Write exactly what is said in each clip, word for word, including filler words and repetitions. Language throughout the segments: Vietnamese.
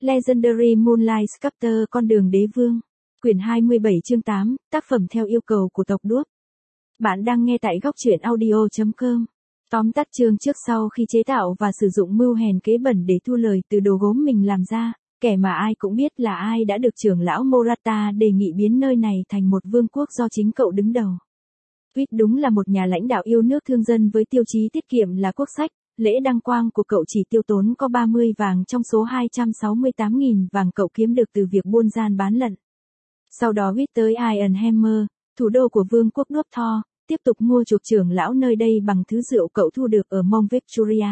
Legendary Moonlight Sculptor Con đường đế vương. Quyển hai mươi bảy chương tám, tác phẩm theo yêu cầu của tộc đuốc. Bạn đang nghe tại góc truyện audio chấm com. Tóm tắt chương trước: sau khi chế tạo và sử dụng mưu hèn kế bẩn để thu lời từ đồ gốm mình làm ra, kẻ mà ai cũng biết là ai đã được trưởng lão Morata đề nghị biến nơi này thành một vương quốc do chính cậu đứng đầu. Huyết đúng là một nhà lãnh đạo yêu nước thương dân với tiêu chí tiết kiệm là quốc sách. Lễ đăng quang của cậu chỉ tiêu tốn có ba mươi vàng trong số hai trăm sáu mươi tám nghìn vàng cậu kiếm được từ việc buôn gian bán lận. Sau đó Huyết tới Ironhammer, thủ đô của vương quốc đuốc Thor, tiếp tục mua chuộc trưởng lão nơi đây bằng thứ rượu cậu thu được ở Mont Victoria.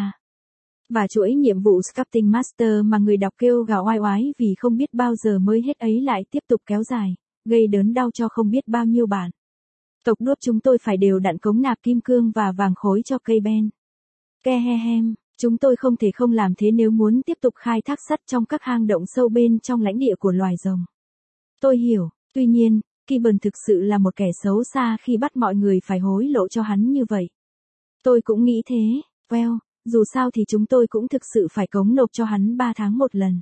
Và chuỗi nhiệm vụ Sculpting Master mà người đọc kêu gào oai oái vì không biết bao giờ mới hết ấy lại tiếp tục kéo dài, gây đớn đau cho không biết bao nhiêu bạn. Tộc đuốc chúng tôi phải đều đặn cống nạp kim cương và vàng khối cho cây ben. Kehehem, chúng tôi không thể không làm thế nếu muốn tiếp tục khai thác sắt trong các hang động sâu bên trong lãnh địa của loài rồng. Tôi hiểu, tuy nhiên, Gibbon thực sự là một kẻ xấu xa khi bắt mọi người phải hối lộ cho hắn như vậy. Tôi cũng nghĩ thế, well, dù sao thì chúng tôi cũng thực sự phải cống nộp cho hắn ba tháng một lần.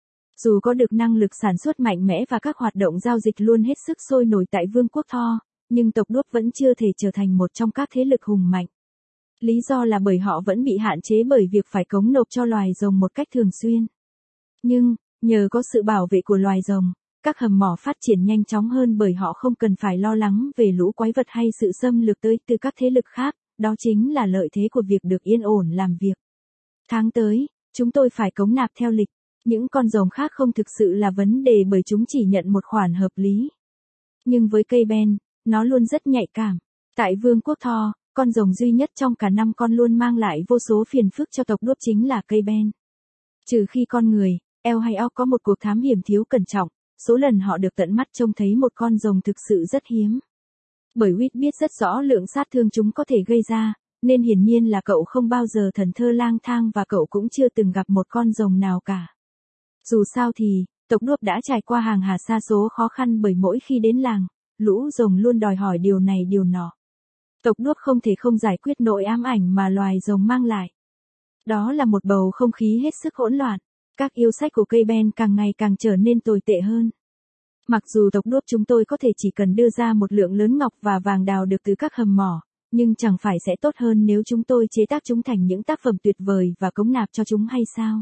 Dù có được năng lực sản xuất mạnh mẽ và các hoạt động giao dịch luôn hết sức sôi nổi tại vương quốc Thor, nhưng tộc đuốc vẫn chưa thể trở thành một trong các thế lực hùng mạnh. Lý do là bởi họ vẫn bị hạn chế bởi việc phải cống nộp cho loài rồng một cách thường xuyên. Nhưng, nhờ có sự bảo vệ của loài rồng, các hầm mỏ phát triển nhanh chóng hơn bởi họ không cần phải lo lắng về lũ quái vật hay sự xâm lược tới từ các thế lực khác, đó chính là lợi thế của việc được yên ổn làm việc. Tháng tới, chúng tôi phải cống nạp theo lịch, những con rồng khác không thực sự là vấn đề bởi chúng chỉ nhận một khoản hợp lý. Nhưng với cây ben, nó luôn rất nhạy cảm. Tại vương quốc Thor, con rồng duy nhất trong cả năm con luôn mang lại vô số phiền phức cho tộc đuốc chính là cây ben. Trừ khi con người, El hay Orc có một cuộc thám hiểm thiếu cẩn trọng, số lần họ được tận mắt trông thấy một con rồng thực sự rất hiếm. Bởi Huyết biết rất rõ lượng sát thương chúng có thể gây ra, nên hiển nhiên là cậu không bao giờ thần thơ lang thang và cậu cũng chưa từng gặp một con rồng nào cả. Dù sao thì, tộc đuốc đã trải qua hàng hà sa số khó khăn bởi mỗi khi đến làng, lũ rồng luôn đòi hỏi điều này điều nọ. Tộc đuốc không thể không giải quyết nỗi ám ảnh mà loài rồng mang lại. Đó là một bầu không khí hết sức hỗn loạn. Các yêu sách của cây ben càng ngày càng trở nên tồi tệ hơn. Mặc dù tộc đuốc chúng tôi có thể chỉ cần đưa ra một lượng lớn ngọc và vàng đào được từ các hầm mỏ, nhưng chẳng phải sẽ tốt hơn nếu chúng tôi chế tác chúng thành những tác phẩm tuyệt vời và cống nạp cho chúng hay sao?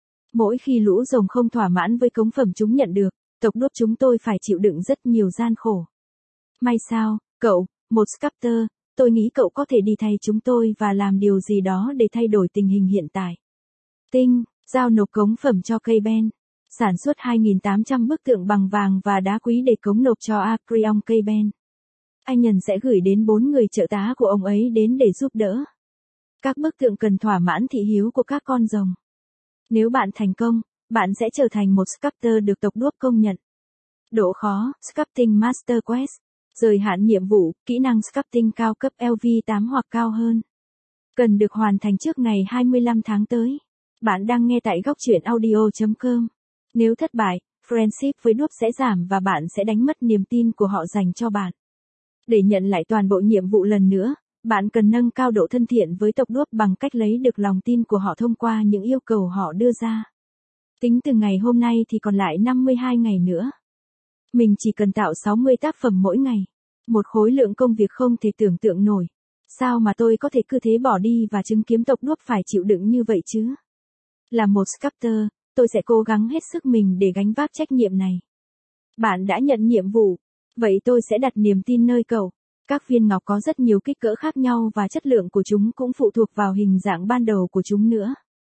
Mỗi khi lũ rồng không thỏa mãn với cống phẩm chúng nhận được, tộc đuốc chúng tôi phải chịu đựng rất nhiều gian khổ. May sao, cậu, một sculptor, tôi nghĩ cậu có thể đi thay chúng tôi và làm điều gì đó để thay đổi tình hình hiện tại. Tinh, giao nộp cống phẩm cho cây ben. Sản xuất hai nghìn tám trăm bức tượng bằng vàng và đá quý để cống nộp cho Acreon cây ben. Anh Nhân sẽ gửi đến bốn người trợ tá của ông ấy đến để giúp đỡ. Các bức tượng cần thỏa mãn thị hiếu của các con rồng. Nếu bạn thành công, bạn sẽ trở thành một sculptor được tộc đuốc công nhận. Độ khó, Sculpting Master Quest. Giới hạn nhiệm vụ, kỹ năng sculpting cao cấp L V tám hoặc cao hơn. Cần được hoàn thành trước ngày hai mươi lăm tháng tới. Bạn đang nghe tại góc truyện audio chấm com. Nếu thất bại, friendship với đuốc sẽ giảm và bạn sẽ đánh mất niềm tin của họ dành cho bạn. Để nhận lại toàn bộ nhiệm vụ lần nữa, bạn cần nâng cao độ thân thiện với tộc đuốc bằng cách lấy được lòng tin của họ thông qua những yêu cầu họ đưa ra. Tính từ ngày hôm nay thì còn lại năm mươi hai ngày nữa. Mình chỉ cần tạo sáu mươi tác phẩm mỗi ngày. Một khối lượng công việc không thể tưởng tượng nổi. Sao mà tôi có thể cứ thế bỏ đi và chứng kiến tộc đuốc phải chịu đựng như vậy chứ? Là một sculptor, tôi sẽ cố gắng hết sức mình để gánh vác trách nhiệm này. Bạn đã nhận nhiệm vụ, vậy tôi sẽ đặt niềm tin nơi cậu. Các viên ngọc có rất nhiều kích cỡ khác nhau và chất lượng của chúng cũng phụ thuộc vào hình dạng ban đầu của chúng nữa.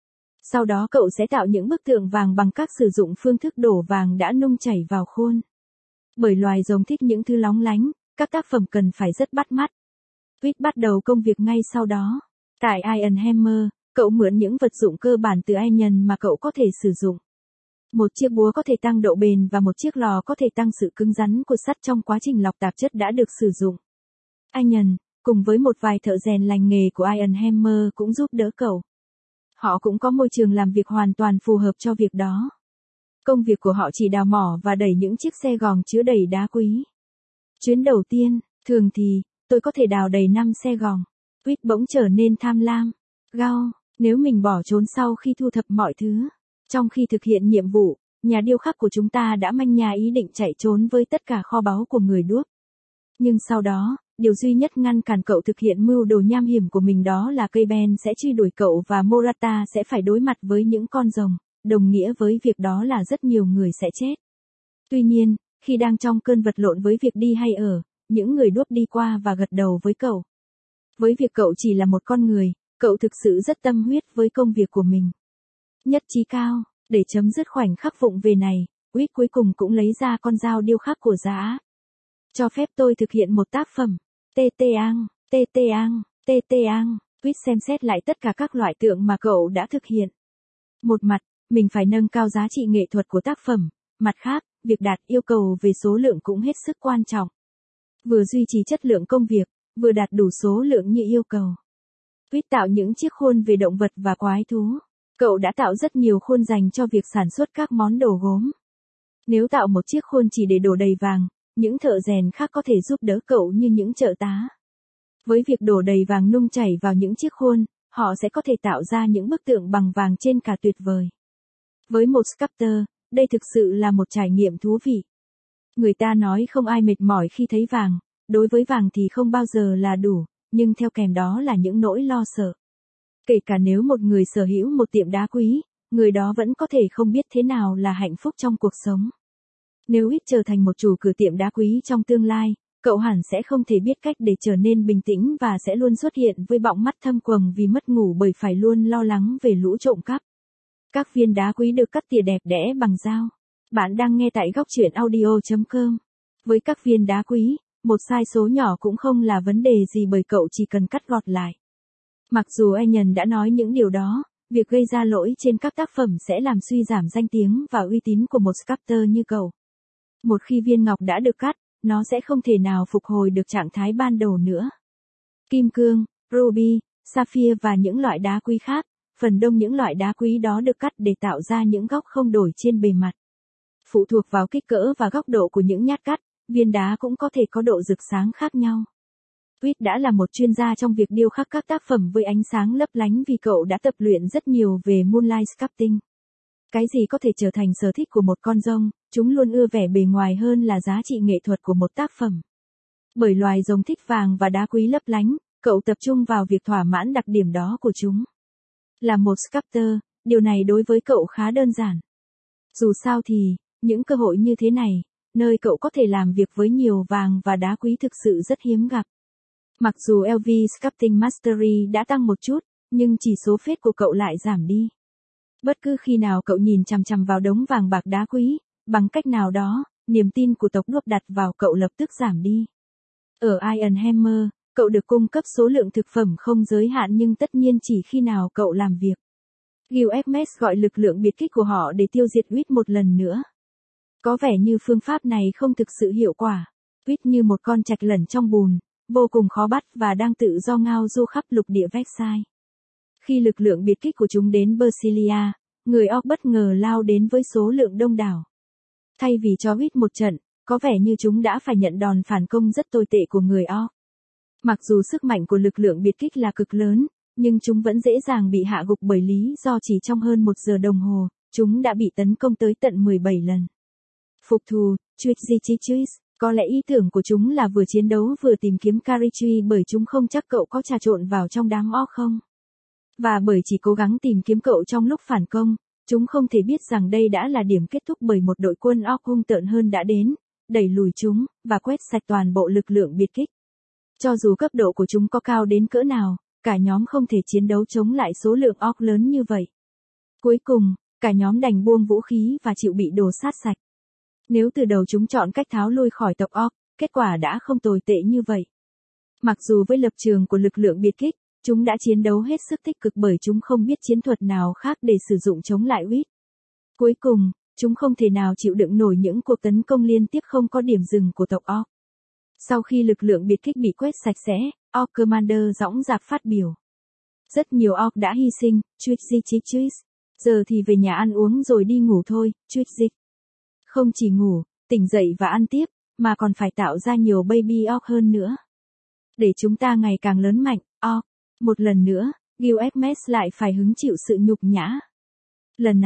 Sau đó cậu sẽ tạo những bức tượng vàng bằng cách sử dụng phương thức đổ vàng đã nung chảy vào khuôn. Bởi loài rồng thích những thứ lóng lánh, các tác phẩm cần phải rất bắt mắt. Huyết bắt đầu công việc ngay sau đó. Tại Ironhammer, cậu mượn những vật dụng cơ bản từ Iron mà cậu có thể sử dụng. Một chiếc búa có thể tăng độ bền và một chiếc lò có thể tăng sự cứng rắn của sắt trong quá trình lọc tạp chất đã được sử dụng. Iron, cùng với một vài thợ rèn lành nghề của Ironhammer cũng giúp đỡ cậu. Họ cũng có môi trường làm việc hoàn toàn phù hợp cho việc đó. Công việc của họ chỉ đào mỏ và đẩy những chiếc xe gòn chứa đầy đá quý. Chuyến đầu tiên, thường thì, tôi có thể đào đầy năm xe gòn. Huyết bỗng trở nên tham lam. Gao, nếu mình bỏ trốn sau khi thu thập mọi thứ. Trong khi thực hiện nhiệm vụ, nhà điêu khắc của chúng ta đã manh nha ý định chạy trốn với tất cả kho báu của người đuốc. Nhưng sau đó, điều duy nhất ngăn cản cậu thực hiện mưu đồ nham hiểm của mình đó là cây Ben sẽ truy đuổi cậu và Morata sẽ phải đối mặt với những con rồng, đồng nghĩa với việc đó là rất nhiều người sẽ chết. Tuy nhiên, khi đang trong cơn vật lộn với việc đi hay ở, những người đuốc đi qua và gật đầu với cậu. Với việc cậu chỉ là một con người, cậu thực sự rất tâm huyết với công việc của mình. Nhất trí cao, để chấm dứt khoảnh khắc vụng về này, Whit cuối cùng cũng lấy ra con dao điêu khắc của giá. Cho phép tôi thực hiện một tác phẩm. Tê tê ang, tê tê ang, tê tê ang. Whit xem xét lại tất cả các loại tượng mà cậu đã thực hiện. Một mặt, mình phải nâng cao giá trị nghệ thuật của tác phẩm. Mặt khác, việc đạt yêu cầu về số lượng cũng hết sức quan trọng. Vừa duy trì chất lượng công việc, vừa đạt đủ số lượng như yêu cầu. Whit tạo những chiếc khuôn về động vật và quái thú. Cậu đã tạo rất nhiều khuôn dành cho việc sản xuất các món đồ gốm. Nếu tạo một chiếc khuôn chỉ để đổ đầy vàng, những thợ rèn khác có thể giúp đỡ cậu như những trợ tá. Với việc đổ đầy vàng nung chảy vào những chiếc khuôn, họ sẽ có thể tạo ra những bức tượng bằng vàng trên cả tuyệt vời. Với một sculptor, đây thực sự là một trải nghiệm thú vị. Người ta nói không ai mệt mỏi khi thấy vàng, đối với vàng thì không bao giờ là đủ, nhưng theo kèm đó là những nỗi lo sợ. Kể cả nếu một người sở hữu một tiệm đá quý, người đó vẫn có thể không biết thế nào là hạnh phúc trong cuộc sống. Nếu ít trở thành một chủ cửa tiệm đá quý trong tương lai, cậu hẳn sẽ không thể biết cách để trở nên bình tĩnh và sẽ luôn xuất hiện với bọng mắt thâm quầng vì mất ngủ bởi phải luôn lo lắng về lũ trộm cắp. Các viên đá quý được cắt tỉa đẹp đẽ bằng dao. Bạn đang nghe tại góc truyện audio chấm com. Với các viên đá quý, một sai số nhỏ cũng không là vấn đề gì bởi cậu chỉ cần cắt gọt lại. Mặc dù Ian đã nói những điều đó, việc gây ra lỗi trên các tác phẩm sẽ làm suy giảm danh tiếng và uy tín của một sculptor như cậu. Một khi viên ngọc đã được cắt, nó sẽ không thể nào phục hồi được trạng thái ban đầu nữa. Kim cương, ruby, sapphire và những loại đá quý khác, phần đông những loại đá quý đó được cắt để tạo ra những góc không đổi trên bề mặt. Phụ thuộc vào kích cỡ và góc độ của những nhát cắt, viên đá cũng có thể có độ rực sáng khác nhau. Whit đã là một chuyên gia trong việc điêu khắc các tác phẩm với ánh sáng lấp lánh vì cậu đã tập luyện rất nhiều về moonlight sculpting. Cái gì có thể trở thành sở thích của một con rông, chúng luôn ưa vẻ bề ngoài hơn là giá trị nghệ thuật của một tác phẩm. Bởi loài rồng thích vàng và đá quý lấp lánh, cậu tập trung vào việc thỏa mãn đặc điểm đó của chúng. Là một sculptor, điều này đối với cậu khá đơn giản. Dù sao thì, những cơ hội như thế này, nơi cậu có thể làm việc với nhiều vàng và đá quý thực sự rất hiếm gặp. Mặc dù lờ vê Sculpting Mastery đã tăng một chút, nhưng chỉ số phết của cậu lại giảm đi. Bất cứ khi nào cậu nhìn chằm chằm vào đống vàng bạc đá quý, bằng cách nào đó, niềm tin của tộc đuốc đặt vào cậu lập tức giảm đi. Ở Iron Hammer, cậu được cung cấp số lượng thực phẩm không giới hạn nhưng tất nhiên chỉ khi nào cậu làm việc. Gilgamesh gọi lực lượng biệt kích của họ để tiêu diệt Whit một lần nữa. Có vẻ như phương pháp này không thực sự hiệu quả. Whit như một con trạch lẩn trong bùn, vô cùng khó bắt và đang tự do ngao du khắp lục địa Versailles. Khi lực lượng biệt kích của chúng đến Bersilia, người Orc bất ngờ lao đến với số lượng đông đảo. Thay vì cho Whit một trận, có vẻ như chúng đã phải nhận đòn phản công rất tồi tệ của người Orc. Mặc dù sức mạnh của lực lượng biệt kích là cực lớn, nhưng chúng vẫn dễ dàng bị hạ gục bởi lý do chỉ trong hơn một giờ đồng hồ, chúng đã bị tấn công tới tận mười bảy lần. Phục thù, Chuichichichis, có lẽ ý tưởng của chúng là vừa chiến đấu vừa tìm kiếm Carichi bởi chúng không chắc cậu có trà trộn vào trong đám Orc không. Và bởi chỉ cố gắng tìm kiếm cậu trong lúc phản công, chúng không thể biết rằng đây đã là điểm kết thúc bởi một đội quân Orc hung tợn hơn đã đến, đẩy lùi chúng, và quét sạch toàn bộ lực lượng biệt kích. Cho dù cấp độ của chúng có cao đến cỡ nào, cả nhóm không thể chiến đấu chống lại số lượng Orc lớn như vậy. Cuối cùng, cả nhóm đành buông vũ khí và chịu bị đồ sát sạch. Nếu từ đầu chúng chọn cách tháo lui khỏi tộc Orc, kết quả đã không tồi tệ như vậy. Mặc dù với lập trường của lực lượng biệt kích, chúng đã chiến đấu hết sức tích cực bởi chúng không biết chiến thuật nào khác để sử dụng chống lại Whit. Cuối cùng, chúng không thể nào chịu đựng nổi những cuộc tấn công liên tiếp không có điểm dừng của tộc Orc. Sau khi lực lượng biệt kích bị quét sạch sẽ, Orc Commander dõng dạc phát biểu. Rất nhiều Orc đã hy sinh, Chuichichichis. Giờ thì về nhà ăn uống rồi đi ngủ thôi, Chuichich. Không chỉ ngủ, tỉnh dậy và ăn tiếp, mà còn phải tạo ra nhiều baby Orc hơn nữa. Để chúng ta ngày càng lớn mạnh, Orc. Một lần nữa, Gilgamesh lại phải hứng chịu sự nhục nhã. Lần này,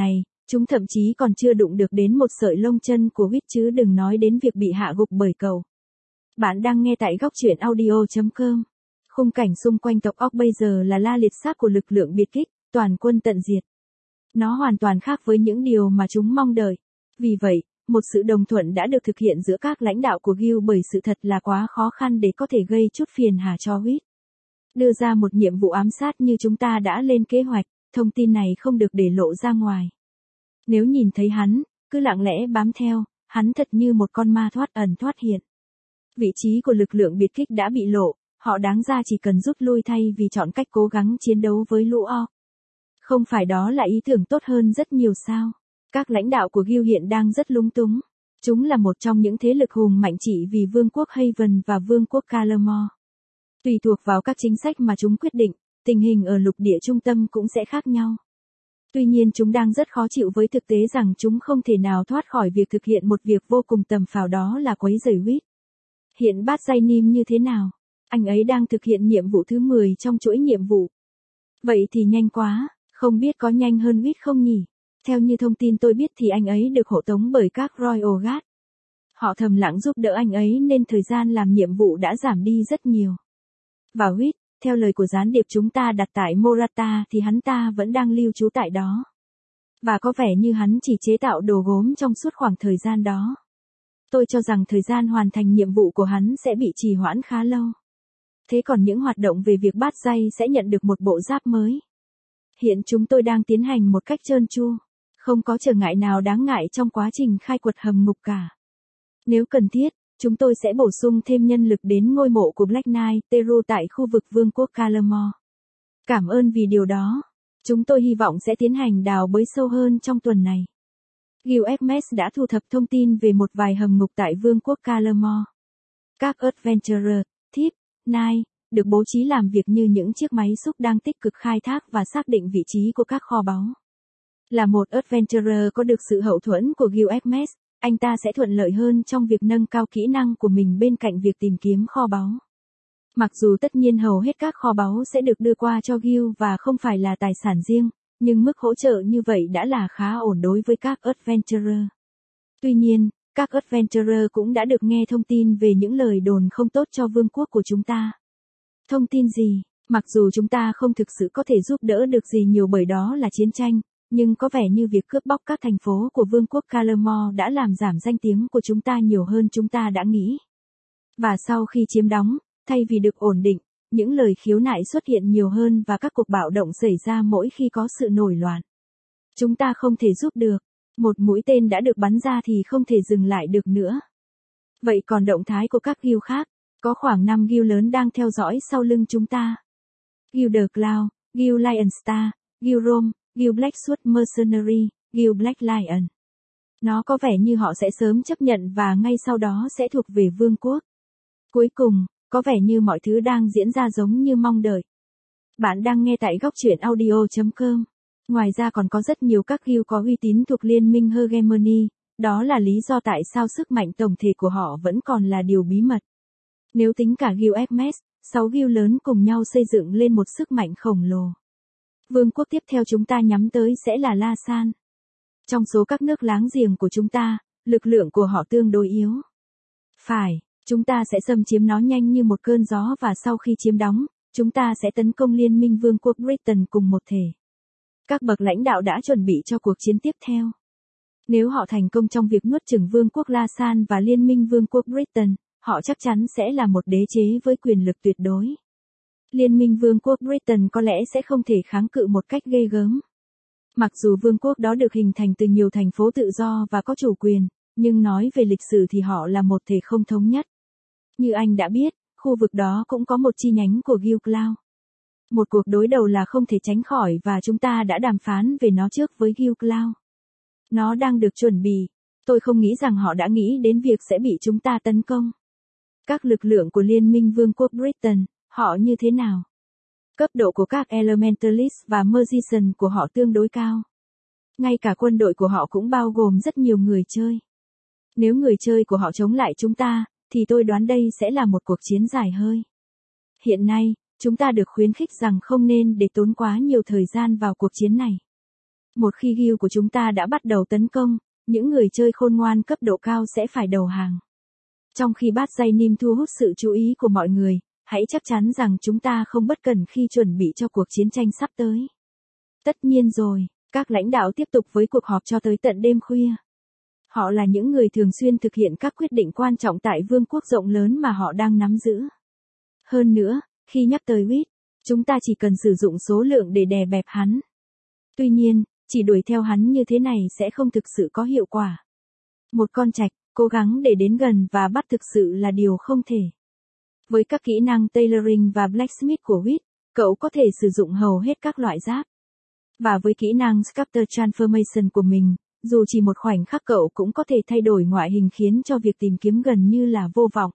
Chúng thậm chí còn chưa đụng được đến một sợi lông chân của Wit chứ đừng nói đến việc bị hạ gục bởi cậu. Bạn đang nghe tại góc truyện audio chấm com. Khung cảnh xung quanh tộc óc bây giờ là la liệt xác của lực lượng biệt kích, toàn quân tận diệt. Nó hoàn toàn khác với những điều mà chúng mong đợi. Vì vậy, một sự đồng thuận đã được thực hiện giữa các lãnh đạo của Guild bởi sự thật là quá khó khăn để có thể gây chút phiền hà cho Wit. Đưa ra một nhiệm vụ ám sát như chúng ta đã lên kế hoạch, thông tin này không được để lộ ra ngoài. Nếu nhìn thấy hắn, cứ lặng lẽ bám theo, hắn thật như một con ma thoát ẩn thoát hiện. Vị trí của lực lượng biệt kích đã bị lộ, họ đáng ra chỉ cần rút lui thay vì chọn cách cố gắng chiến đấu với lũ o. Không phải đó là ý tưởng tốt hơn rất nhiều sao? Các lãnh đạo của Guild hiện đang rất lúng túng. Chúng là một trong những thế lực hùng mạnh chỉ vì Vương quốc Haven và Vương quốc Calamore. Tùy thuộc vào các chính sách mà chúng quyết định, tình hình ở lục địa trung tâm cũng sẽ khác nhau. Tuy nhiên chúng đang rất khó chịu với thực tế rằng chúng không thể nào thoát khỏi việc thực hiện một việc vô cùng tầm phào, đó là quấy rầy Wit. Hiện Bát Giai Nim như thế nào? Anh ấy đang thực hiện nhiệm vụ thứ mười trong chuỗi nhiệm vụ. Vậy thì nhanh quá, không biết có nhanh hơn Wit không nhỉ? Theo như thông tin tôi biết thì anh ấy được hộ tống bởi các Royal Guard. Họ thầm lặng giúp đỡ anh ấy nên thời gian làm nhiệm vụ đã giảm đi rất nhiều. Và Wit, theo lời của gián điệp chúng ta đặt tại Morata thì hắn ta vẫn đang lưu trú tại đó. Và có vẻ như hắn chỉ chế tạo đồ gốm trong suốt khoảng thời gian đó. Tôi cho rằng thời gian hoàn thành nhiệm vụ của hắn sẽ bị trì hoãn khá lâu. Thế còn những hoạt động về việc Bát Giai sẽ nhận được một bộ giáp mới. Hiện chúng tôi đang tiến hành một cách trơn tru. Không có trở ngại nào đáng ngại trong quá trình khai quật hầm ngục cả. Nếu cần thiết, chúng tôi sẽ bổ sung thêm nhân lực đến ngôi mộ của Black Knight Teru tại khu vực Vương quốc Calamore. Cảm ơn vì điều đó. Chúng tôi hy vọng sẽ tiến hành đào bới sâu hơn trong tuần này. Guild Hermes đã thu thập thông tin về một vài hầm ngục tại Vương quốc Calamore. Các Adventurer, Thief, Knight, được bố trí làm việc như những chiếc máy xúc đang tích cực khai thác và xác định vị trí của các kho báu. Là một Adventurer có được sự hậu thuẫn của Guild Hermes, anh ta sẽ thuận lợi hơn trong việc nâng cao kỹ năng của mình bên cạnh việc tìm kiếm kho báu. Mặc dù tất nhiên hầu hết các kho báu sẽ được đưa qua cho Guild và không phải là tài sản riêng, nhưng mức hỗ trợ như vậy đã là khá ổn đối với các Adventurer. Tuy nhiên, các Adventurer cũng đã được nghe thông tin về những lời đồn không tốt cho vương quốc của chúng ta. Thông tin gì? Mặc dù chúng ta không thực sự có thể giúp đỡ được gì nhiều bởi đó là chiến tranh, nhưng có vẻ như việc cướp bóc các thành phố của Vương quốc Calamore đã làm giảm danh tiếng của chúng ta nhiều hơn chúng ta đã nghĩ. Và sau khi chiếm đóng, thay vì được ổn định, những lời khiếu nại xuất hiện nhiều hơn và các cuộc bạo động xảy ra mỗi khi có sự nổi loạn. Chúng ta không thể giúp được. Một mũi tên đã được bắn ra thì không thể dừng lại được nữa. Vậy còn động thái của các guild khác? Có khoảng năm guild lớn đang theo dõi sau lưng chúng ta. Guild The Cloud, Guild Lion Star, Guild Rome, Guild Blackwood Mercenary, Guild Black Lion. Nó có vẻ như họ sẽ sớm chấp nhận và ngay sau đó sẽ thuộc về vương quốc. Cuối cùng, có vẻ như mọi thứ đang diễn ra giống như mong đợi. Bạn đang nghe tại góc truyện audio chấm com. Ngoài ra còn có rất nhiều các guild có uy tín thuộc Liên minh Hegemony, đó là lý do tại sao sức mạnh tổng thể của họ vẫn còn là điều bí mật. Nếu tính cả Guild Hermes, sáu guild lớn cùng nhau xây dựng lên một sức mạnh khổng lồ. Vương quốc tiếp theo chúng ta nhắm tới sẽ là La San. Trong số các nước láng giềng của chúng ta, lực lượng của họ tương đối yếu. Phải, chúng ta sẽ xâm chiếm nó nhanh như một cơn gió và sau khi chiếm đóng, chúng ta sẽ tấn công Liên minh Vương quốc Britain cùng một thể. Các bậc lãnh đạo đã chuẩn bị cho cuộc chiến tiếp theo. Nếu họ thành công trong việc nuốt chửng Vương quốc La San và Liên minh Vương quốc Britain, họ chắc chắn sẽ là một đế chế với quyền lực tuyệt đối. Liên minh Vương quốc Britain có lẽ sẽ không thể kháng cự một cách ghê gớm. Mặc dù vương quốc đó được hình thành từ nhiều thành phố tự do và có chủ quyền, nhưng nói về lịch sử thì họ là một thể không thống nhất. Như anh đã biết, khu vực đó cũng có một chi nhánh của Guild Cloud. Một cuộc đối đầu là không thể tránh khỏi và chúng ta đã đàm phán về nó trước với Guild Cloud. Nó đang được chuẩn bị. Tôi không nghĩ rằng họ đã nghĩ đến việc sẽ bị chúng ta tấn công. Các lực lượng của Liên minh Vương quốc Britain, họ như thế nào? Cấp độ của các Elementalist và Magician của họ tương đối cao. Ngay cả quân đội của họ cũng bao gồm rất nhiều người chơi. Nếu người chơi của họ chống lại chúng ta, thì tôi đoán đây sẽ là một cuộc chiến dài hơi. Hiện nay, chúng ta được khuyến khích rằng không nên để tốn quá nhiều thời gian vào cuộc chiến này. Một khi guild của chúng ta đã bắt đầu tấn công, những người chơi khôn ngoan cấp độ cao sẽ phải đầu hàng. Trong khi bát dây nim thu hút sự chú ý của mọi người, hãy chắc chắn rằng chúng ta không bất cẩn khi chuẩn bị cho cuộc chiến tranh sắp tới. Tất nhiên rồi, các lãnh đạo tiếp tục với cuộc họp cho tới tận đêm khuya. Họ là những người thường xuyên thực hiện các quyết định quan trọng tại vương quốc rộng lớn mà họ đang nắm giữ. Hơn nữa, khi nhắc tới Reed, chúng ta chỉ cần sử dụng số lượng để đè bẹp hắn. Tuy nhiên, chỉ đuổi theo hắn như thế này sẽ không thực sự có hiệu quả. Một con trạch, cố gắng để đến gần và bắt thực sự là điều không thể. Với các kỹ năng tailoring và blacksmith của Reed, cậu có thể sử dụng hầu hết các loại giáp. Và với kỹ năng Sculptor Transformation của mình, dù chỉ một khoảnh khắc cậu cũng có thể thay đổi ngoại hình khiến cho việc tìm kiếm gần như là vô vọng.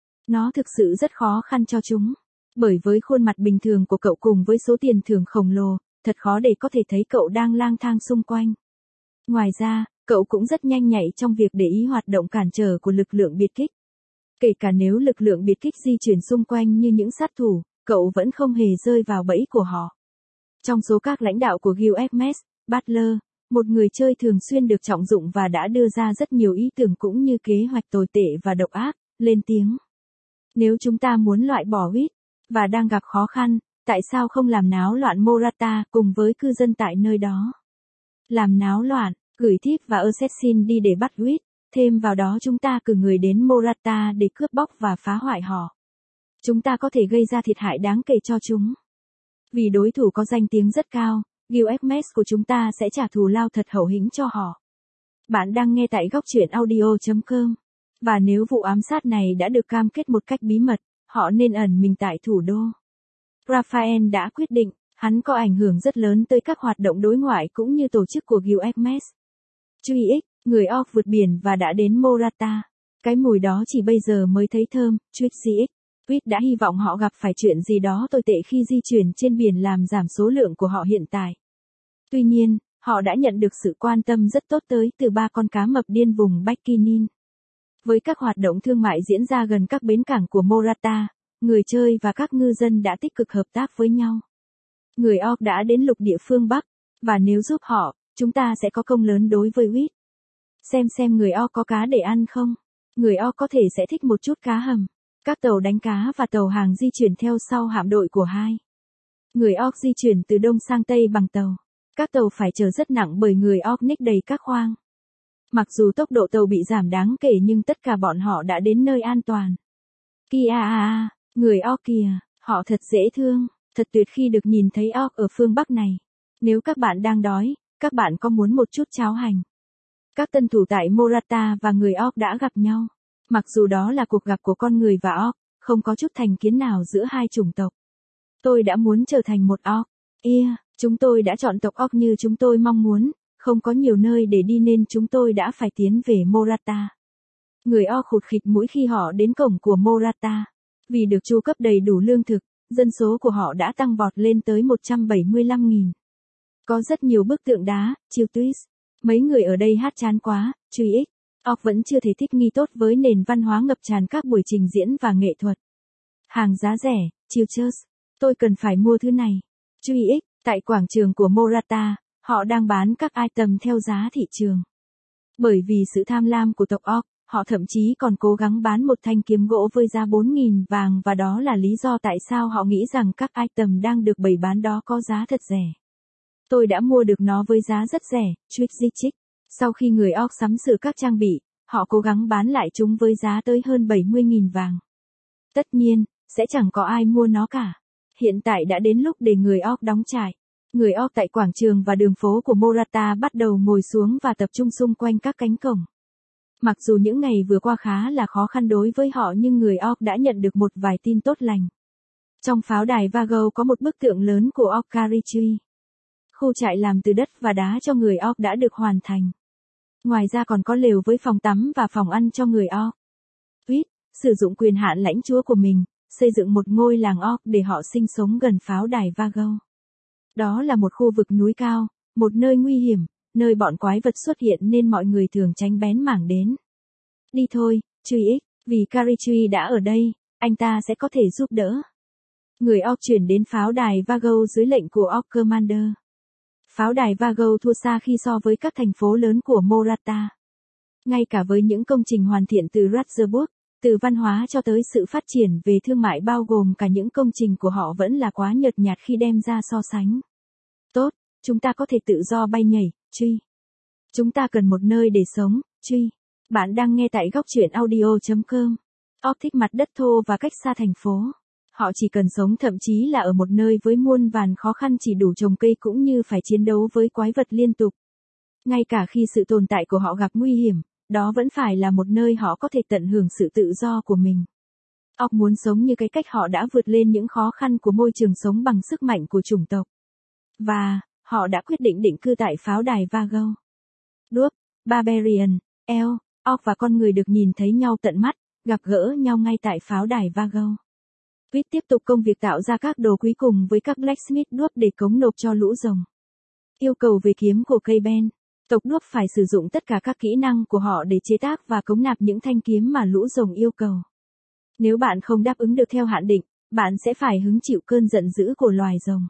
Nó thực sự rất khó khăn cho chúng. Bởi với khuôn mặt bình thường của cậu cùng với số tiền thưởng khổng lồ, thật khó để có thể thấy cậu đang lang thang xung quanh. Ngoài ra, cậu cũng rất nhanh nhạy trong việc để ý hoạt động cản trở của lực lượng biệt kích. Kể cả nếu lực lượng biệt kích di chuyển xung quanh như những sát thủ, cậu vẫn không hề rơi vào bẫy của họ. Trong số các lãnh đạo của Guild Hermes, Butler, một người chơi thường xuyên được trọng dụng và đã đưa ra rất nhiều ý tưởng cũng như kế hoạch tồi tệ và độc ác, lên tiếng. Nếu chúng ta muốn loại bỏ Reed, và đang gặp khó khăn, tại sao không làm náo loạn Morata cùng với cư dân tại nơi đó? Làm náo loạn, gửi thiếp và assassin đi để bắt Reed, thêm vào đó chúng ta cử người đến Morata để cướp bóc và phá hoại họ. Chúng ta có thể gây ra thiệt hại đáng kể cho chúng. Vì đối thủ có danh tiếng rất cao, Guild Hermes của chúng ta sẽ trả thù lao thật hậu hĩnh cho họ. Bạn đang nghe tại góc truyện audio chấm com. Và nếu vụ ám sát này đã được cam kết một cách bí mật, họ nên ẩn mình tại thủ đô. Raphael đã quyết định, hắn có ảnh hưởng rất lớn tới các hoạt động đối ngoại cũng như tổ chức của Guild Hermes. Truy X, người Orc vượt biển và đã đến Morata. Cái mùi đó chỉ bây giờ mới thấy thơm, Trixie X. Reed đã hy vọng họ gặp phải chuyện gì đó tồi tệ khi di chuyển trên biển làm giảm số lượng của họ hiện tại. Tuy nhiên, họ đã nhận được sự quan tâm rất tốt tới từ ba con cá mập điên vùng Bikinin. Với các hoạt động thương mại diễn ra gần các bến cảng của Morata, người chơi và các ngư dân đã tích cực hợp tác với nhau. Người Orc đã đến lục địa phương Bắc, và nếu giúp họ, chúng ta sẽ có công lớn đối với Reed. Xem xem người Orc có cá để ăn không? Người Orc có thể sẽ thích một chút cá hầm. Các tàu đánh cá và tàu hàng di chuyển theo sau hạm đội của hai. Người Orc di chuyển từ đông sang tây bằng tàu. Các tàu phải chở rất nặng bởi người Orc nick đầy các khoang. Mặc dù tốc độ tàu bị giảm đáng kể nhưng tất cả bọn họ đã đến nơi an toàn. Kia à à, người Orc kìa, họ thật dễ thương, thật tuyệt khi được nhìn thấy Orc ở phương Bắc này. Nếu các bạn đang đói, các bạn có muốn một chút cháo hành? Các tân thủ tại Morata và người Orc đã gặp nhau. Mặc dù đó là cuộc gặp của con người và Orc, không có chút thành kiến nào giữa hai chủng tộc. Tôi đã muốn trở thành một Orc. Yeah, chúng tôi đã chọn tộc Orc như chúng tôi mong muốn, không có nhiều nơi để đi nên chúng tôi đã phải tiến về Morata. Người Orc khụt khịt mũi khi họ đến cổng của Morata. Vì được chu cấp đầy đủ lương thực, dân số của họ đã tăng vọt lên tới một trăm bảy mươi lăm nghìn. Có rất nhiều bức tượng đá, chiêu twist. Mấy người ở đây hát chán quá, truy ích. Orc vẫn chưa thể thích nghi tốt với nền văn hóa ngập tràn các buổi trình diễn và nghệ thuật. Hàng giá rẻ, chiêu chớt. Tôi cần phải mua thứ này. Truy ích, tại quảng trường của Morata, họ đang bán các item theo giá thị trường. Bởi vì sự tham lam của tộc Orc, họ thậm chí còn cố gắng bán một thanh kiếm gỗ với giá bốn nghìn vàng và đó là lý do tại sao họ nghĩ rằng các item đang được bày bán đó có giá thật rẻ. Tôi đã mua được nó với giá rất rẻ, Trixie. Sau khi người Orc sắm sửa các trang bị, họ cố gắng bán lại chúng với giá tới hơn bảy mươi nghìn vàng. Tất nhiên, sẽ chẳng có ai mua nó cả. Hiện tại đã đến lúc để người Orc đóng trại. Người Orc tại quảng trường và đường phố của Morata bắt đầu ngồi xuống và tập trung xung quanh các cánh cổng. Mặc dù những ngày vừa qua khá là khó khăn đối với họ nhưng người Orc đã nhận được một vài tin tốt lành. Trong pháo đài Vago có một bức tượng lớn của Orc Carichi. Khu trại làm từ đất và đá cho người Orc đã được hoàn thành. Ngoài ra còn có lều với phòng tắm và phòng ăn cho người Orc. Reed sử dụng quyền hạn lãnh chúa của mình, xây dựng một ngôi làng Orc để họ sinh sống gần pháo đài Vago. Đó là một khu vực núi cao, một nơi nguy hiểm, nơi bọn quái vật xuất hiện nên mọi người thường tránh bén mảng đến. Đi thôi, truy ích, vì Carichi đã ở đây, anh ta sẽ có thể giúp đỡ. Người Orc chuyển đến pháo đài Vago dưới lệnh của Orc Commander. Pháo đài Vargo thua xa khi so với các thành phố lớn của Morata. Ngay cả với những công trình hoàn thiện từ Ratzeburg, từ văn hóa cho tới sự phát triển về thương mại bao gồm cả những công trình của họ vẫn là quá nhợt nhạt khi đem ra so sánh. Tốt, chúng ta có thể tự do bay nhảy, truy. Chúng ta cần một nơi để sống, truy. Bạn đang nghe tại góc truyện audio chấm com. Orc thích mặt đất thô và cách xa thành phố. Họ chỉ cần sống thậm chí là ở một nơi với muôn vàn khó khăn chỉ đủ trồng cây cũng như phải chiến đấu với quái vật liên tục. Ngay cả khi sự tồn tại của họ gặp nguy hiểm, đó vẫn phải là một nơi họ có thể tận hưởng sự tự do của mình. Orc muốn sống như cái cách họ đã vượt lên những khó khăn của môi trường sống bằng sức mạnh của chủng tộc. Và, họ đã quyết định định cư tại pháo đài Vargo. Đuốc, Barbarian, Elf, Orc và con người được nhìn thấy nhau tận mắt, gặp gỡ nhau ngay tại pháo đài Vargo. Quýt tiếp tục công việc tạo ra các đồ quý cùng với các blacksmith đuốc để cống nộp cho lũ rồng. Yêu cầu về kiếm của cây ben. Tộc đuốc phải sử dụng tất cả các kỹ năng của họ để chế tác và cống nạp những thanh kiếm mà lũ rồng yêu cầu. Nếu bạn không đáp ứng được theo hạn định, bạn sẽ phải hứng chịu cơn giận dữ của loài rồng.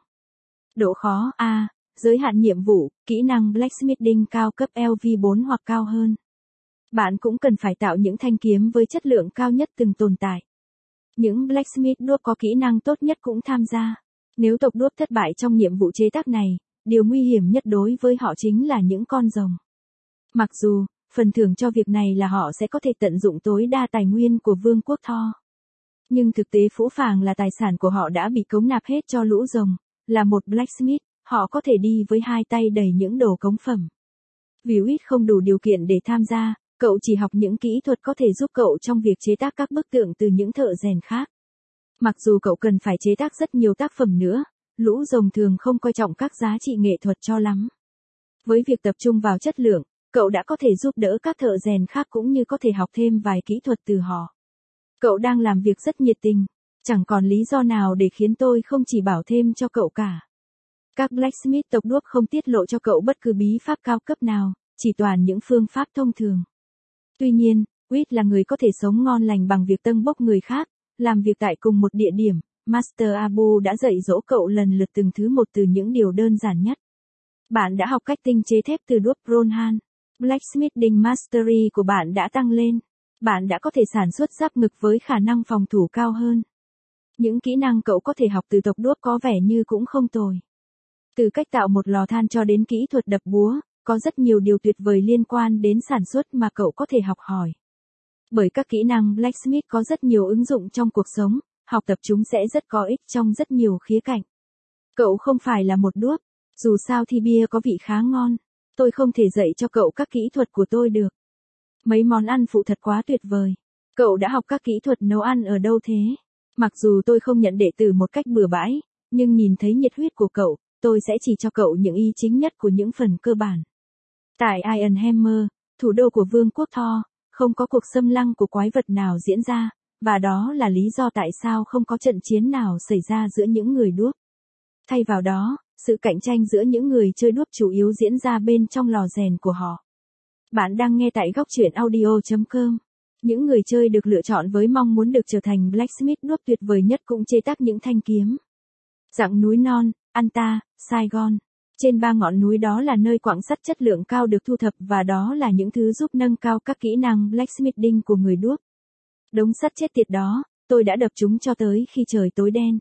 Độ khó A. Giới hạn nhiệm vụ, kỹ năng blacksmithing cao cấp L V bốn hoặc cao hơn. Bạn cũng cần phải tạo những thanh kiếm với chất lượng cao nhất từng tồn tại. Những blacksmith đuốc có kỹ năng tốt nhất cũng tham gia. Nếu tộc đuốc thất bại trong nhiệm vụ chế tác này, điều nguy hiểm nhất đối với họ chính là những con rồng. Mặc dù, phần thưởng cho việc này là họ sẽ có thể tận dụng tối đa tài nguyên của vương quốc Thor. Nhưng thực tế phũ phàng là tài sản của họ đã bị cống nạp hết cho lũ rồng. Là một blacksmith, họ có thể đi với hai tay đầy những đồ cống phẩm. Vì Whit không đủ điều kiện để tham gia, cậu chỉ học những kỹ thuật có thể giúp cậu trong việc chế tác các bức tượng từ những thợ rèn khác. Mặc dù cậu cần phải chế tác rất nhiều tác phẩm nữa, lũ rồng thường không coi trọng các giá trị nghệ thuật cho lắm. Với việc tập trung vào chất lượng, cậu đã có thể giúp đỡ các thợ rèn khác cũng như có thể học thêm vài kỹ thuật từ họ. Cậu đang làm việc rất nhiệt tình, chẳng còn lý do nào để khiến tôi không chỉ bảo thêm cho cậu cả. Các blacksmith tộc đuốc không tiết lộ cho cậu bất cứ bí pháp cao cấp nào, chỉ toàn những phương pháp thông thường. Tuy nhiên, Whit là người có thể sống ngon lành bằng việc tâng bốc người khác, làm việc tại cùng một địa điểm. Master Abu đã dạy dỗ cậu lần lượt từng thứ một từ những điều đơn giản nhất. Bạn đã học cách tinh chế thép từ đuốc Bronhan. Blacksmithing Mastery của bạn đã tăng lên. Bạn đã có thể sản xuất giáp ngực với khả năng phòng thủ cao hơn. Những kỹ năng cậu có thể học từ tộc đuốc có vẻ như cũng không tồi. Từ cách tạo một lò than cho đến kỹ thuật đập búa, có rất nhiều điều tuyệt vời liên quan đến sản xuất mà cậu có thể học hỏi. Bởi các kỹ năng blacksmith có rất nhiều ứng dụng trong cuộc sống, học tập chúng sẽ rất có ích trong rất nhiều khía cạnh. Cậu không phải là một đuốc, dù sao thì bia có vị khá ngon, tôi không thể dạy cho cậu các kỹ thuật của tôi được. Mấy món ăn phụ thật quá tuyệt vời. Cậu đã học các kỹ thuật nấu ăn ở đâu thế? Mặc dù tôi không nhận đệ tử một cách bừa bãi, nhưng nhìn thấy nhiệt huyết của cậu, tôi sẽ chỉ cho cậu những ý chính nhất của những phần cơ bản. Tại Ironhammer, thủ đô của vương quốc Thor, không có cuộc xâm lăng của quái vật nào diễn ra, và đó là lý do tại sao không có trận chiến nào xảy ra giữa những người đuốc. Thay vào đó, sự cạnh tranh giữa những người chơi đuốc chủ yếu diễn ra bên trong lò rèn của họ. Bạn đang nghe tại góc truyện audio chấm com. Những người chơi được lựa chọn với mong muốn được trở thành blacksmith đuốc tuyệt vời nhất cũng chế tác những thanh kiếm. Dặng núi non, Anta, Saigon. Trên ba ngọn núi đó là nơi quặng sắt chất lượng cao được thu thập và đó là những thứ giúp nâng cao các kỹ năng blacksmithing của người đuốc. Đống sắt chết tiệt đó, tôi đã đập chúng cho tới khi trời tối đen.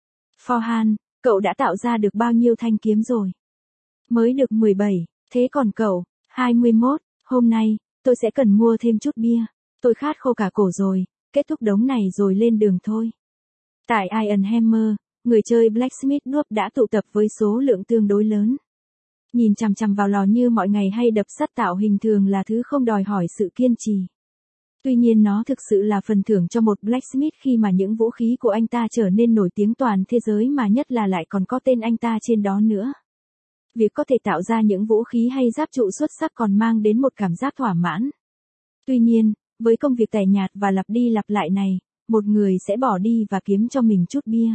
Forhan, cậu đã tạo ra được bao nhiêu thanh kiếm rồi? Mới được mười bảy, thế còn cậu? hai mươi mốt, hôm nay, tôi sẽ cần mua thêm chút bia. Tôi khát khô cả cổ rồi, kết thúc đống này rồi lên đường thôi. Tại Ironhammer, người chơi blacksmith đuốc đã tụ tập với số lượng tương đối lớn. Nhìn chằm chằm vào lò như mọi ngày hay đập sắt tạo hình thường là thứ không đòi hỏi sự kiên trì. Tuy nhiên nó thực sự là phần thưởng cho một blacksmith khi mà những vũ khí của anh ta trở nên nổi tiếng toàn thế giới mà nhất là lại còn có tên anh ta trên đó nữa. Việc có thể tạo ra những vũ khí hay giáp trụ xuất sắc còn mang đến một cảm giác thỏa mãn. Tuy nhiên, với công việc tẻ nhạt và lặp đi lặp lại này, một người sẽ bỏ đi và kiếm cho mình chút bia.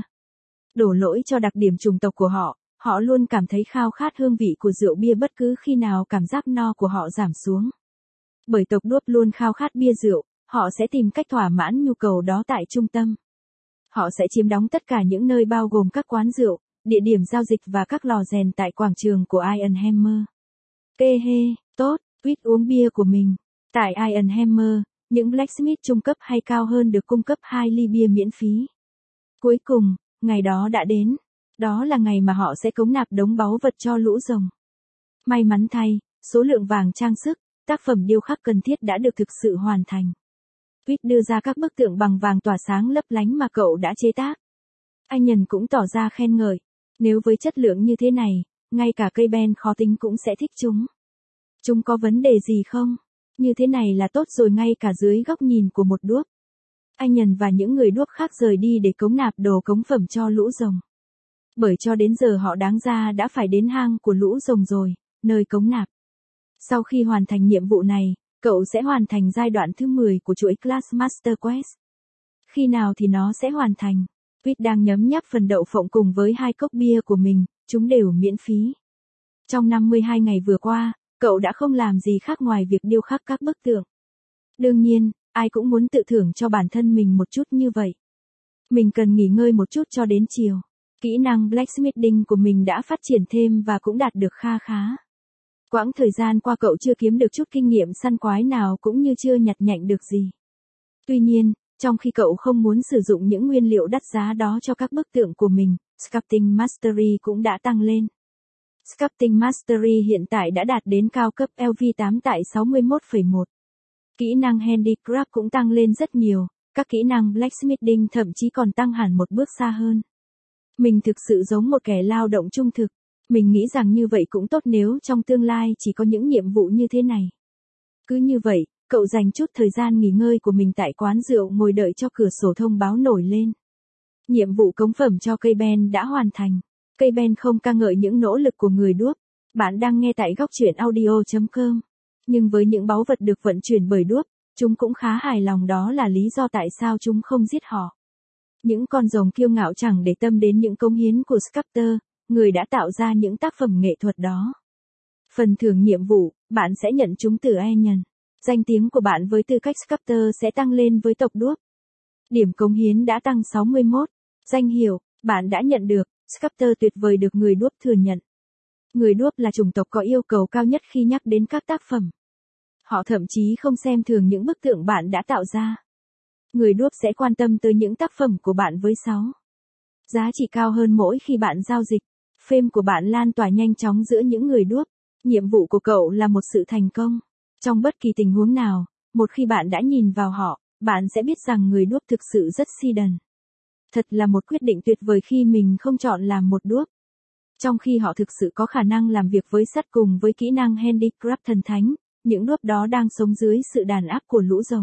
Đổ lỗi cho đặc điểm chủng tộc của họ, họ luôn cảm thấy khao khát hương vị của rượu bia bất cứ khi nào cảm giác no của họ giảm xuống. Bởi tộc đuốc luôn khao khát bia rượu, họ sẽ tìm cách thỏa mãn nhu cầu đó tại trung tâm. Họ sẽ chiếm đóng tất cả những nơi bao gồm các quán rượu, địa điểm giao dịch và các lò rèn tại quảng trường của Iron Hammer. Kê hê, tốt, Tweet uống bia của mình. Tại Iron Hammer, những blacksmith trung cấp hay cao hơn được cung cấp hai ly bia miễn phí. Cuối cùng, ngày đó đã đến. Đó là ngày mà họ sẽ cống nạp đống báu vật cho lũ rồng. May mắn thay, số lượng vàng trang sức, tác phẩm điêu khắc cần thiết đã được thực sự hoàn thành. Tweet đưa ra các bức tượng bằng vàng tỏa sáng lấp lánh mà cậu đã chế tác. Anh Nhân cũng tỏ ra khen ngợi. Nếu với chất lượng như thế này, ngay cả cây ben khó tính cũng sẽ thích chúng. Chúng có vấn đề gì không? Như thế này là tốt rồi ngay cả dưới góc nhìn của một đuốc. Anh Nhân và những người đuốc khác rời đi để cống nạp đồ cống phẩm cho lũ rồng. Bởi cho đến giờ họ đáng ra đã phải đến hang của lũ rồng rồi, nơi cống nạp. Sau khi hoàn thành nhiệm vụ này, cậu sẽ hoàn thành giai đoạn thứ mười của chuỗi Class Master Quest. Khi nào thì nó sẽ hoàn thành? Tweet đang nhấm nháp phần đậu phộng cùng với hai cốc bia của mình, chúng đều miễn phí. Trong năm mươi hai ngày vừa qua, cậu đã không làm gì khác ngoài việc điêu khắc các bức tượng. Đương nhiên, ai cũng muốn tự thưởng cho bản thân mình một chút như vậy. Mình cần nghỉ ngơi một chút cho đến chiều. Kỹ năng blacksmithing của mình đã phát triển thêm và cũng đạt được kha khá. Quãng thời gian qua cậu chưa kiếm được chút kinh nghiệm săn quái nào cũng như chưa nhặt nhạnh được gì. Tuy nhiên, trong khi cậu không muốn sử dụng những nguyên liệu đắt giá đó cho các bức tượng của mình, Sculpting Mastery cũng đã tăng lên. Sculpting Mastery hiện tại đã đạt đến cao cấp L V tám tại sáu mươi mốt phẩy một. Kỹ năng Handicraft cũng tăng lên rất nhiều, các kỹ năng Blacksmithing thậm chí còn tăng hẳn một bước xa hơn. Mình thực sự giống một kẻ lao động trung thực. Mình nghĩ rằng như vậy cũng tốt nếu trong tương lai chỉ có những nhiệm vụ như thế này. Cứ như vậy, cậu dành chút thời gian nghỉ ngơi của mình tại quán rượu ngồi đợi cho cửa sổ thông báo nổi lên. Nhiệm vụ cống phẩm cho cây ben đã hoàn thành. Cây ben không ca ngợi những nỗ lực của người đuốc. Bạn đang nghe tại góc truyện audio chấm com. Nhưng với những báu vật được vận chuyển bởi đuốc, chúng cũng khá hài lòng, đó là lý do tại sao chúng không giết họ. Những con rồng kiêu ngạo chẳng để tâm đến những cống hiến của Sculptor, người đã tạo ra những tác phẩm nghệ thuật đó. Phần thưởng nhiệm vụ, bạn sẽ nhận chúng từ Enion. Danh tiếng của bạn với tư cách Sculptor sẽ tăng lên với tộc đuốc. Điểm cống hiến đã tăng sáu mươi mốt. Danh hiệu, bạn đã nhận được, Sculptor tuyệt vời được người đuốc thừa nhận. Người đuốc là chủng tộc có yêu cầu cao nhất khi nhắc đến các tác phẩm. Họ thậm chí không xem thường những bức tượng bạn đã tạo ra. Người đuốc sẽ quan tâm tới những tác phẩm của bạn với sáu giá trị cao hơn mỗi khi bạn giao dịch. Fame của bạn lan tỏa nhanh chóng giữa những người đuốc. Nhiệm vụ của cậu là một sự thành công. Trong bất kỳ tình huống nào, một khi bạn đã nhìn vào họ, bạn sẽ biết rằng người đuốc thực sự rất si đần. Thật là một quyết định tuyệt vời khi mình không chọn làm một đuốc. Trong khi họ thực sự có khả năng làm việc với sắt cùng với kỹ năng Handicraft thần thánh, những đuốc đó đang sống dưới sự đàn áp của lũ rồng.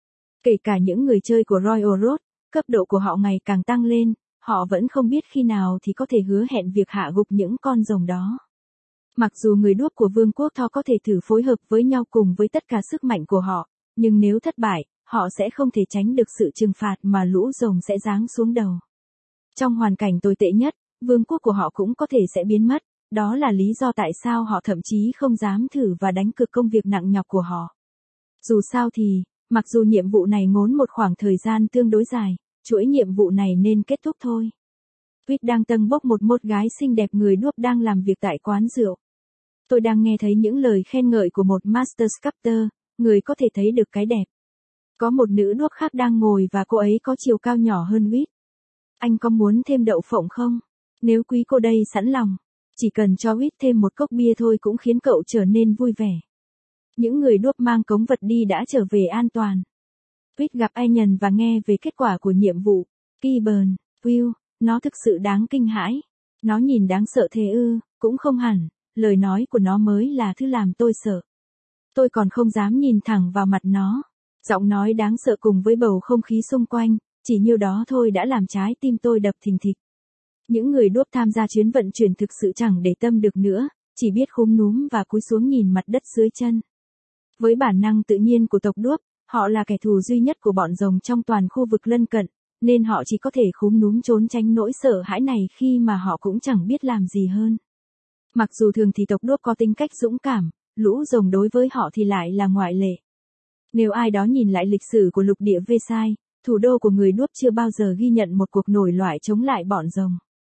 Kể cả những người chơi của Royal Road, cấp độ của họ ngày càng tăng lên, họ vẫn không biết khi nào thì có thể hứa hẹn việc hạ gục những con rồng đó. Mặc dù người đuốc của Vương quốc Thor có thể thử phối hợp với nhau cùng với tất cả sức mạnh của họ, nhưng nếu thất bại, họ sẽ không thể tránh được sự trừng phạt mà lũ rồng sẽ giáng xuống đầu. Trong hoàn cảnh tồi tệ nhất, vương quốc của họ cũng có thể sẽ biến mất, đó là lý do tại sao họ thậm chí không dám thử và đánh cược công việc nặng nhọc của họ. Dù sao thì, mặc dù nhiệm vụ này ngốn một khoảng thời gian tương đối dài, chuỗi nhiệm vụ này nên kết thúc thôi. Tweet đang tâng bốc một một gái xinh đẹp người đuốc đang làm việc tại quán rượu. Tôi đang nghe thấy những lời khen ngợi của một Master Sculptor, người có thể thấy được cái đẹp. Có một nữ đuốc khác đang ngồi và cô ấy có chiều cao nhỏ hơn Tweet. Anh có muốn thêm đậu phộng không? Nếu quý cô đây sẵn lòng, chỉ cần cho Tweet thêm một cốc bia thôi cũng khiến cậu trở nên vui vẻ. Những người đuốc mang cống vật đi đã trở về an toàn. Tweet gặp Enion và nghe về kết quả của nhiệm vụ. Gibbon, Will, nó thực sự đáng kinh hãi. Nó nhìn đáng sợ thế ư, cũng không hẳn, lời nói của nó mới là thứ làm tôi sợ. Tôi còn không dám nhìn thẳng vào mặt nó. Giọng nói đáng sợ cùng với bầu không khí xung quanh, chỉ nhiêu đó thôi đã làm trái tim tôi đập thình thịch. Những người đuốc tham gia chuyến vận chuyển thực sự chẳng để tâm được nữa, chỉ biết khúm núm và cúi xuống nhìn mặt đất dưới chân. Với bản năng tự nhiên của tộc đuốc, họ là kẻ thù duy nhất của bọn rồng trong toàn khu vực lân cận, nên họ chỉ có thể khúm núm trốn tránh nỗi sợ hãi này khi mà họ cũng chẳng biết làm gì hơn. Mặc dù thường thì tộc đuốc có tính cách dũng cảm, lũ rồng đối với họ thì lại là ngoại lệ. Nếu ai đó nhìn lại lịch sử của lục địa Versailles, thủ đô của người đuốc chưa bao giờ ghi nhận một cuộc nổi loạn chống lại bọn rồng.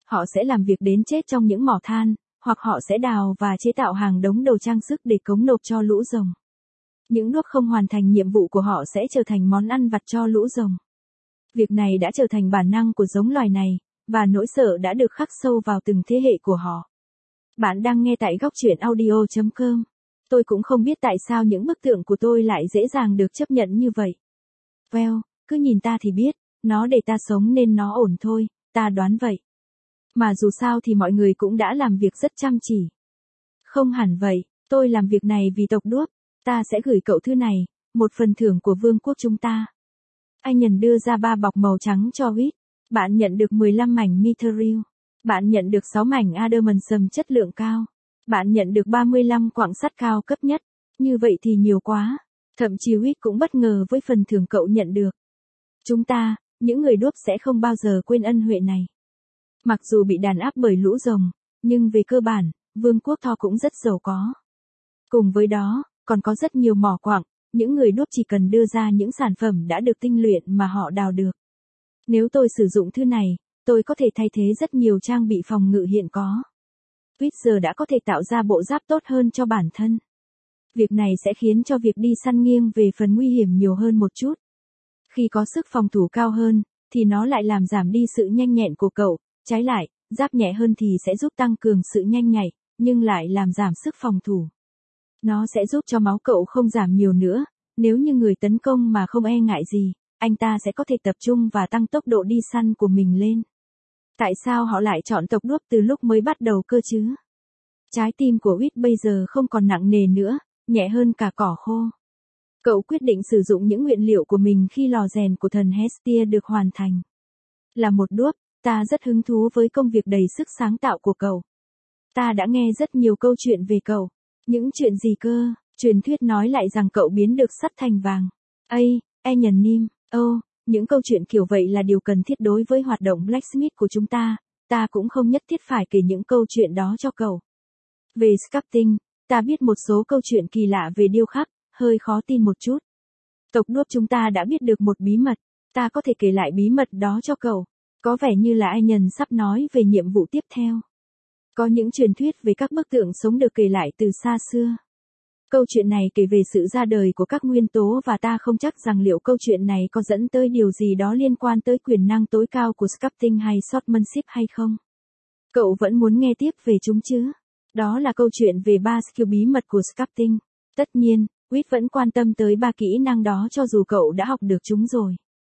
Họ sẽ làm việc đến chết trong những mỏ than, hoặc họ sẽ đào và chế tạo hàng đống đồ trang sức để cống nộp cho lũ rồng. Những đuốc không hoàn thành nhiệm vụ của họ sẽ trở thành món ăn vặt cho lũ rồng. Việc này đã trở thành bản năng của giống loài này, và nỗi sợ đã được khắc sâu vào từng thế hệ của họ. Bạn đang nghe tại góc truyện audio chấm com. Tôi cũng không biết tại sao những bức tượng của tôi lại dễ dàng được chấp nhận như vậy. Well, cứ nhìn ta thì biết, nó để ta sống nên nó ổn thôi, ta đoán vậy. Mà dù sao thì mọi người cũng đã làm việc rất chăm chỉ. Không hẳn vậy, tôi làm việc này vì tộc đuốc, ta sẽ gửi cậu thư này, một phần thưởng của vương quốc chúng ta. Anh nhận đưa ra ba bọc màu trắng cho Whit. Bạn nhận được mười lăm mảnh mithril. Bạn nhận được sáu mảnh adamantium chất lượng cao. Bạn nhận được ba mươi lăm quặng sắt cao cấp nhất. Như vậy thì nhiều quá. Thậm chí Whit cũng bất ngờ với phần thưởng cậu nhận được. Chúng ta, những người đuốc sẽ không bao giờ quên ân huệ này. Mặc dù bị đàn áp bởi lũ rồng, nhưng về cơ bản, vương quốc Thor cũng rất giàu có. Cùng với đó, còn có rất nhiều mỏ quặng, những người đuốc chỉ cần đưa ra những sản phẩm đã được tinh luyện mà họ đào được. Nếu tôi sử dụng thư này, tôi có thể thay thế rất nhiều trang bị phòng ngự hiện có. Whit giờ đã có thể tạo ra bộ giáp tốt hơn cho bản thân. Việc này sẽ khiến cho việc đi săn nghiêng về phần nguy hiểm nhiều hơn một chút. Khi có sức phòng thủ cao hơn, thì nó lại làm giảm đi sự nhanh nhẹn của cậu. Trái lại, giáp nhẹ hơn thì sẽ giúp tăng cường sự nhanh nhạy, nhưng lại làm giảm sức phòng thủ. Nó sẽ giúp cho máu cậu không giảm nhiều nữa, nếu như người tấn công mà không e ngại gì, anh ta sẽ có thể tập trung và tăng tốc độ đi săn của mình lên. Tại sao họ lại chọn tộc đuốc từ lúc mới bắt đầu cơ chứ? Trái tim của Whit bây giờ không còn nặng nề nữa, nhẹ hơn cả cỏ khô. Cậu quyết định sử dụng những nguyên liệu của mình khi lò rèn của thần Hestia được hoàn thành. Là một đuốc, ta rất hứng thú với công việc đầy sức sáng tạo của cậu. Ta đã nghe rất nhiều câu chuyện về cậu. Những chuyện gì cơ? Truyền thuyết nói lại rằng cậu biến được sắt thành vàng. Ây, e nhần nim, ô, oh, những câu chuyện kiểu vậy là điều cần thiết đối với hoạt động blacksmith của chúng ta. Ta cũng không nhất thiết phải kể những câu chuyện đó cho cậu. Về sculpting, ta biết một số câu chuyện kỳ lạ về điêu khắc, hơi khó tin một chút. Tộc đuốc chúng ta đã biết được một bí mật. Ta có thể kể lại bí mật đó cho cậu. Có vẻ như là Ian sắp nói về nhiệm vụ tiếp theo. Có những truyền thuyết về các bức tượng sống được kể lại từ xa xưa. Câu chuyện này kể về sự ra đời của các nguyên tố và ta không chắc rằng liệu câu chuyện này có dẫn tới điều gì đó liên quan tới quyền năng tối cao của sculpting hay swordsmanship hay không. Cậu vẫn muốn nghe tiếp về chúng chứ? Đó là câu chuyện về ba skill bí mật của sculpting. Tất nhiên, Whit vẫn quan tâm tới ba kỹ năng đó cho dù cậu đã học được chúng rồi.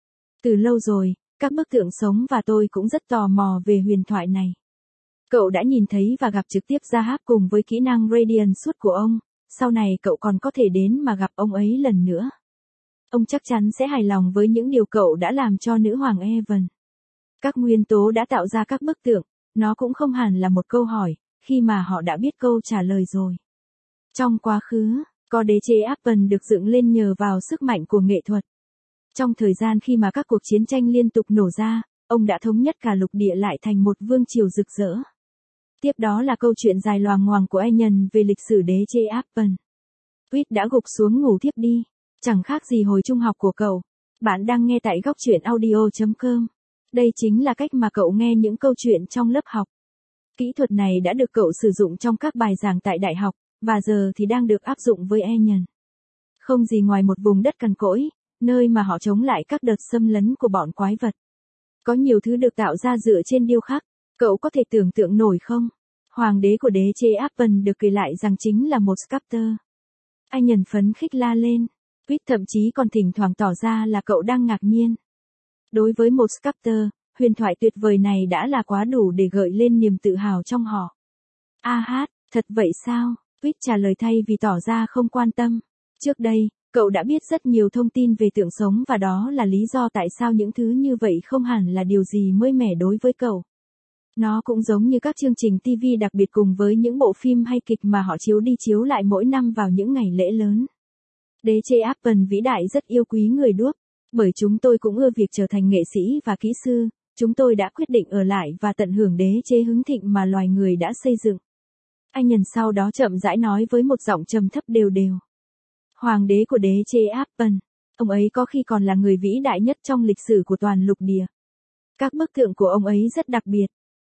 Từ lâu rồi, các bức tượng sống và tôi cũng rất tò mò về huyền thoại này. Cậu đã nhìn thấy và gặp trực tiếp Rahab cùng với kỹ năng Radiant suốt của ông, sau này cậu còn có thể đến mà gặp ông ấy lần nữa. Ông chắc chắn sẽ hài lòng với những điều cậu đã làm cho nữ hoàng Evan. Các nguyên tố đã tạo ra các bức tượng, nó cũng không hẳn là một câu hỏi, khi mà họ đã biết câu trả lời rồi. Trong quá khứ, có đế chế Appen được dựng lên nhờ vào sức mạnh của nghệ thuật. Trong thời gian khi mà các cuộc chiến tranh liên tục nổ ra, ông đã thống nhất cả lục địa lại thành một vương triều rực rỡ. Tiếp đó là câu chuyện dài loằng ngoằng của Ian về lịch sử đế chế Appen. Whit đã gục xuống ngủ thiếp đi, chẳng khác gì hồi trung học của cậu. Bạn đang nghe tại góc truyện audio chấm com. Đây chính là cách mà cậu nghe những câu chuyện trong lớp học. Kỹ thuật này đã được cậu sử dụng trong các bài giảng tại đại học, và giờ thì đang được áp dụng với Ian. Không gì ngoài một vùng đất cằn cỗi, nơi mà họ chống lại các đợt xâm lấn của bọn quái vật. Có nhiều thứ được tạo ra dựa trên điêu khắc, cậu có thể tưởng tượng nổi không? Hoàng đế của đế chế Appen được kể lại rằng chính là một sculptor. Anh nhận phấn khích la lên. Whit thậm chí còn thỉnh thoảng tỏ ra là cậu đang ngạc nhiên. Đối với một sculptor, huyền thoại tuyệt vời này đã là quá đủ để gợi lên niềm tự hào trong họ. A hát, thật vậy sao? Whit trả lời thay vì tỏ ra không quan tâm. Trước đây, cậu đã biết rất nhiều thông tin về tượng sống và đó là lý do tại sao những thứ như vậy không hẳn là điều gì mới mẻ đối với cậu. Nó cũng giống như các chương trình ti vi đặc biệt cùng với những bộ phim hay kịch mà họ chiếu đi chiếu lại mỗi năm vào những ngày lễ lớn. Đế chế Appen vĩ đại rất yêu quý người đuốc, bởi chúng tôi cũng ưa việc trở thành nghệ sĩ và kỹ sư, chúng tôi đã quyết định ở lại và tận hưởng đế chế hưng thịnh mà loài người đã xây dựng. Anh nhận sau đó chậm rãi nói với một giọng trầm thấp đều đều. Hoàng đế của đế chế Appen, ông ấy có khi còn là người vĩ đại nhất trong lịch sử của toàn lục địa. Các bức tượng của ông ấy rất đặc biệt,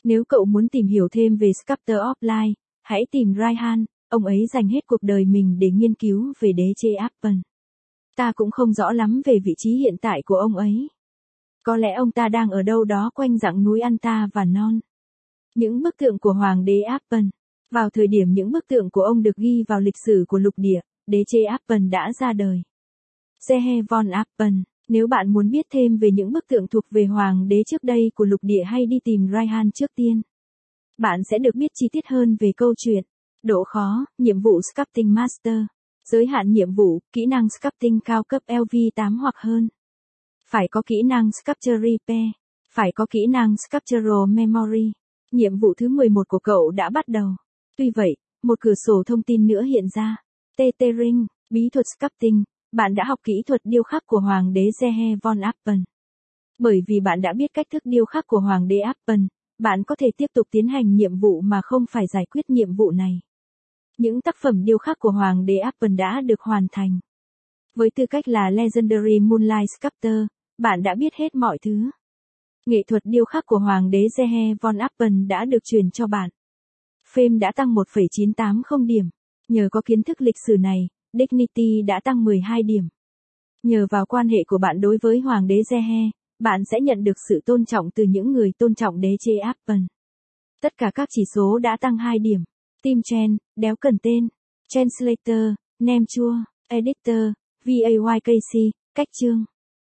Nếu cậu muốn tìm hiểu thêm về Sculptor of Life, hãy tìm Raihan, ông ấy dành hết cuộc đời mình để nghiên cứu về đế chế Apple. Ta cũng không rõ lắm về vị trí hiện tại của ông ấy. Có lẽ ông ta đang ở đâu đó quanh dãy núi Anta và Non. Những bức tượng của Hoàng đế Apple. Vào thời điểm những bức tượng của ông được ghi vào lịch sử của lục địa, đế chế Apple đã ra đời. Zehe von Apple. Nếu bạn muốn biết thêm về những bức tượng thuộc về hoàng đế trước đây của lục địa hay đi tìm Raihan trước tiên, bạn sẽ được biết chi tiết hơn về câu chuyện. Độ khó, nhiệm vụ Sculpting Master. Giới hạn nhiệm vụ, kỹ năng Sculpting cao cấp L V tám hoặc hơn. Phải có kỹ năng Sculpture Repair. Phải có kỹ năng Sculptural Memory. Nhiệm vụ thứ mười một của cậu đã bắt đầu. Tuy vậy, một cửa sổ thông tin nữa hiện ra. Tethering, bí thuật Sculpting. Bạn đã học kỹ thuật điêu khắc của Hoàng đế Zehe von Apple. Bởi vì bạn đã biết cách thức điêu khắc của Hoàng đế Apple, bạn có thể tiếp tục tiến hành nhiệm vụ mà không phải giải quyết nhiệm vụ này. Những tác phẩm điêu khắc của Hoàng đế Apple đã được hoàn thành. Với tư cách là Legendary Moonlight Sculptor, bạn đã biết hết mọi thứ. Nghệ thuật điêu khắc của Hoàng đế Zehe von Apple đã được truyền cho bạn. Fame đã tăng một phẩy chín tám không điểm. Nhờ có kiến thức lịch sử này, Dignity đã tăng mười hai điểm. Nhờ vào quan hệ của bạn đối với Hoàng đế Zehe, bạn sẽ nhận được sự tôn trọng từ những người tôn trọng đế chế Apple. Tất cả các chỉ số đã tăng hai điểm. Team Chen, đéo cần tên. Translator, name chua. Editor, vayk, cách chương.